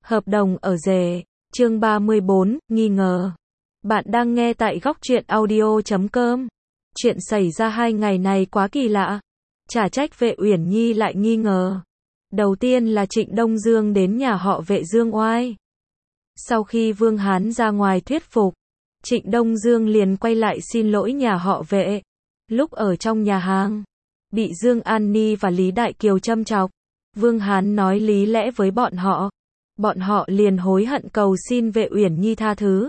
Hợp đồng ở rể, chương 34, nghi ngờ. Bạn đang nghe tại góc truyện audio.com. Chuyện xảy ra 2 ngày này quá kỳ lạ. Chả trách Vệ Uyển Nhi lại nghi ngờ. Đầu tiên là Trịnh Đông Dương đến nhà họ Vệ Dương oai. Sau khi Vương Hán ra ngoài thuyết phục, Trịnh Đông Dương liền quay lại xin lỗi nhà họ Vệ. Lúc ở trong nhà hàng, bị Dương An Ni và Lý Đại Kiều châm chọc, Vương Hán nói lý lẽ với bọn họ. Bọn họ liền hối hận cầu xin Vệ Uyển Nhi tha thứ.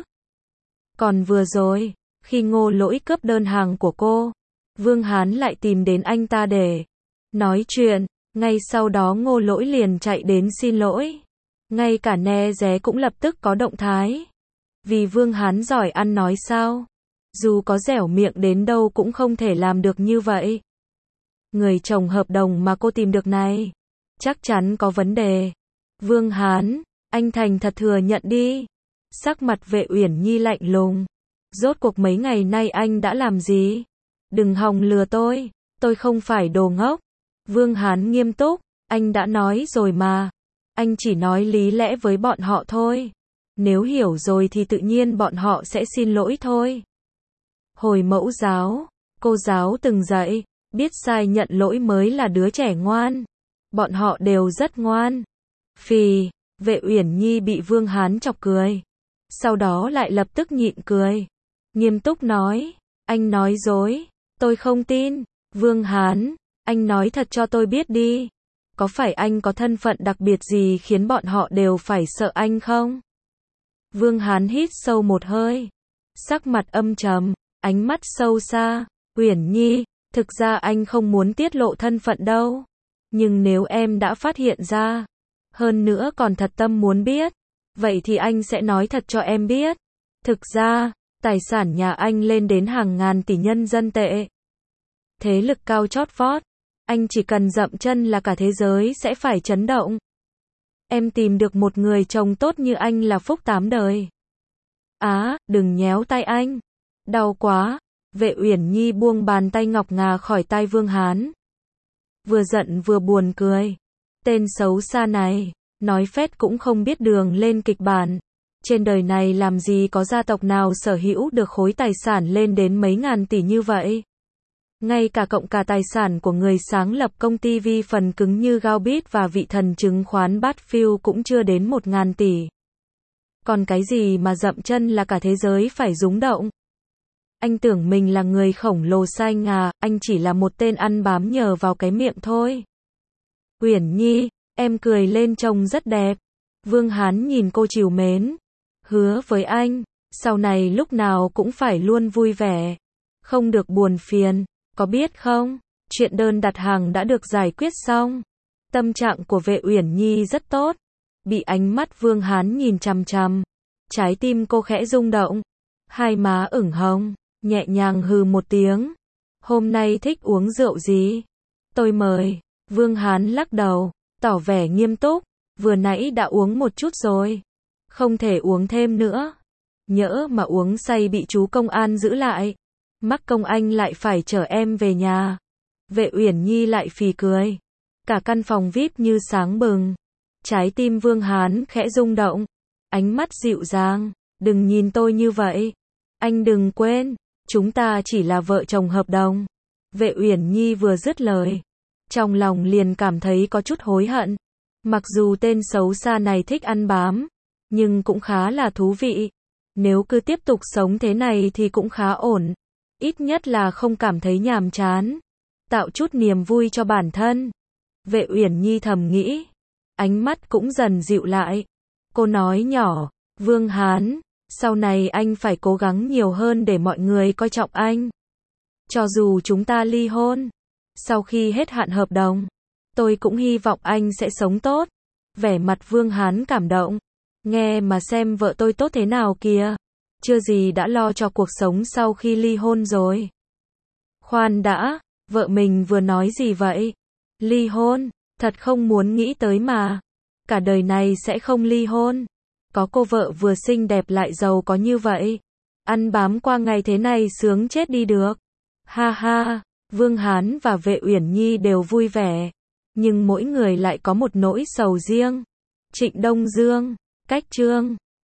Còn vừa rồi, khi Ngô Lỗi cướp đơn hàng của cô, Vương Hán lại tìm đến anh ta để nói chuyện. Ngay sau đó Ngô Lỗi liền chạy đến xin lỗi. Ngay cả Ne Dé cũng lập tức có động thái. Vì Vương Hán giỏi ăn nói sao? Dù có dẻo miệng đến đâu cũng không thể làm được như vậy. Người chồng hợp đồng mà cô tìm được này, chắc chắn có vấn đề. Vương Hán, anh thành thật thừa nhận đi. Sắc mặt Vệ Uyển Nhi lạnh lùng. Rốt cuộc mấy ngày nay anh đã làm gì? Đừng hòng lừa tôi không phải đồ ngốc. Vương Hán nghiêm túc, anh đã nói rồi mà. Anh chỉ nói lý lẽ với bọn họ thôi. Nếu hiểu rồi thì tự nhiên bọn họ sẽ xin lỗi thôi. Hồi mẫu giáo, cô giáo từng dạy, biết sai nhận lỗi mới là đứa trẻ ngoan. Bọn họ đều rất ngoan. Phì, Vệ Uyển Nhi bị Vương Hán chọc cười. Sau đó lại lập tức nhịn cười. Nghiêm túc nói, anh nói dối, tôi không tin. Vương Hán, anh nói thật cho tôi biết đi. Có phải anh có thân phận đặc biệt gì khiến bọn họ đều phải sợ anh không? Vương Hán hít sâu một hơi. Sắc mặt âm trầm, ánh mắt sâu xa. Uyển Nhi, thực ra anh không muốn tiết lộ thân phận đâu. Nhưng nếu em đã phát hiện ra, hơn nữa còn thật tâm muốn biết, vậy thì anh sẽ nói thật cho em biết. Thực ra, tài sản nhà anh lên đến hàng ngàn tỷ nhân dân tệ. Thế lực cao chót vót, anh chỉ cần dậm chân là cả thế giới sẽ phải chấn động. Em tìm được một người chồng tốt như anh là phúc 8 đời. Đừng nhéo tay anh. Đau quá. Vệ Uyển Nhi buông bàn tay ngọc ngà khỏi tay Vương Hán. Vừa giận vừa buồn cười. Tên xấu xa này, nói phét cũng không biết đường lên kịch bản. Trên đời này làm gì có gia tộc nào sở hữu được khối tài sản lên đến mấy ngàn tỷ như vậy. Ngay cả cộng cả tài sản của người sáng lập công ty vi phần cứng như Gaobit và vị thần chứng khoán Batfield cũng chưa đến 1.000 tỷ. Còn cái gì mà dậm chân là cả thế giới phải rúng động? Anh tưởng mình là người khổng lồ xanh à, anh chỉ là một tên ăn bám nhờ vào cái miệng thôi. Uyển Nhi, em cười lên trông rất đẹp. Vương Hán nhìn cô trìu mến. Hứa với anh, sau này lúc nào cũng phải luôn vui vẻ. Không được buồn phiền, có biết không? Chuyện đơn đặt hàng đã được giải quyết xong. Tâm trạng của Vệ Uyển Nhi rất tốt. Bị ánh mắt Vương Hán nhìn chằm chằm. Trái tim cô khẽ rung động. Hai má ửng hồng, nhẹ nhàng hừ một tiếng. Hôm nay thích uống rượu gì? Tôi mời. Vương Hán lắc đầu, tỏ vẻ nghiêm túc. Vừa nãy đã uống một chút rồi. Không thể uống thêm nữa. Nhỡ mà uống say bị chú công an giữ lại. Mắc công anh lại phải chở em về nhà. Vệ Uyển Nhi lại phì cười. Cả căn phòng VIP như sáng bừng. Trái tim Vương Hán khẽ rung động. Ánh mắt dịu dàng. Đừng nhìn tôi như vậy. Anh đừng quên, chúng ta chỉ là vợ chồng hợp đồng. Vệ Uyển Nhi vừa dứt lời, trong lòng liền cảm thấy có chút hối hận. Mặc dù tên xấu xa này thích ăn bám, nhưng cũng khá là thú vị. Nếu cứ tiếp tục sống thế này thì cũng khá ổn. Ít nhất là không cảm thấy nhàm chán. Tạo chút niềm vui cho bản thân. Vệ Uyển Nhi thầm nghĩ. Ánh mắt cũng dần dịu lại. Cô nói nhỏ, Vương Hán, sau này anh phải cố gắng nhiều hơn để mọi người coi trọng anh. Cho dù chúng ta ly hôn, sau khi hết hạn hợp đồng, tôi cũng hy vọng anh sẽ sống tốt. Vẻ mặt Vương Hán cảm động. Nghe mà xem vợ tôi tốt thế nào kìa. Chưa gì đã lo cho cuộc sống sau khi ly hôn rồi. Khoan đã, vợ mình vừa nói gì vậy? Ly hôn, thật không muốn nghĩ tới mà. Cả đời này sẽ không ly hôn. Có cô vợ vừa xinh đẹp lại giàu có như vậy. Ăn bám qua ngày thế này sướng chết đi được. Ha ha, Vương Hán và Vệ Uyển Nhi đều vui vẻ. Nhưng mỗi người lại có một nỗi sầu riêng. Trịnh Đông Dương, Cách chương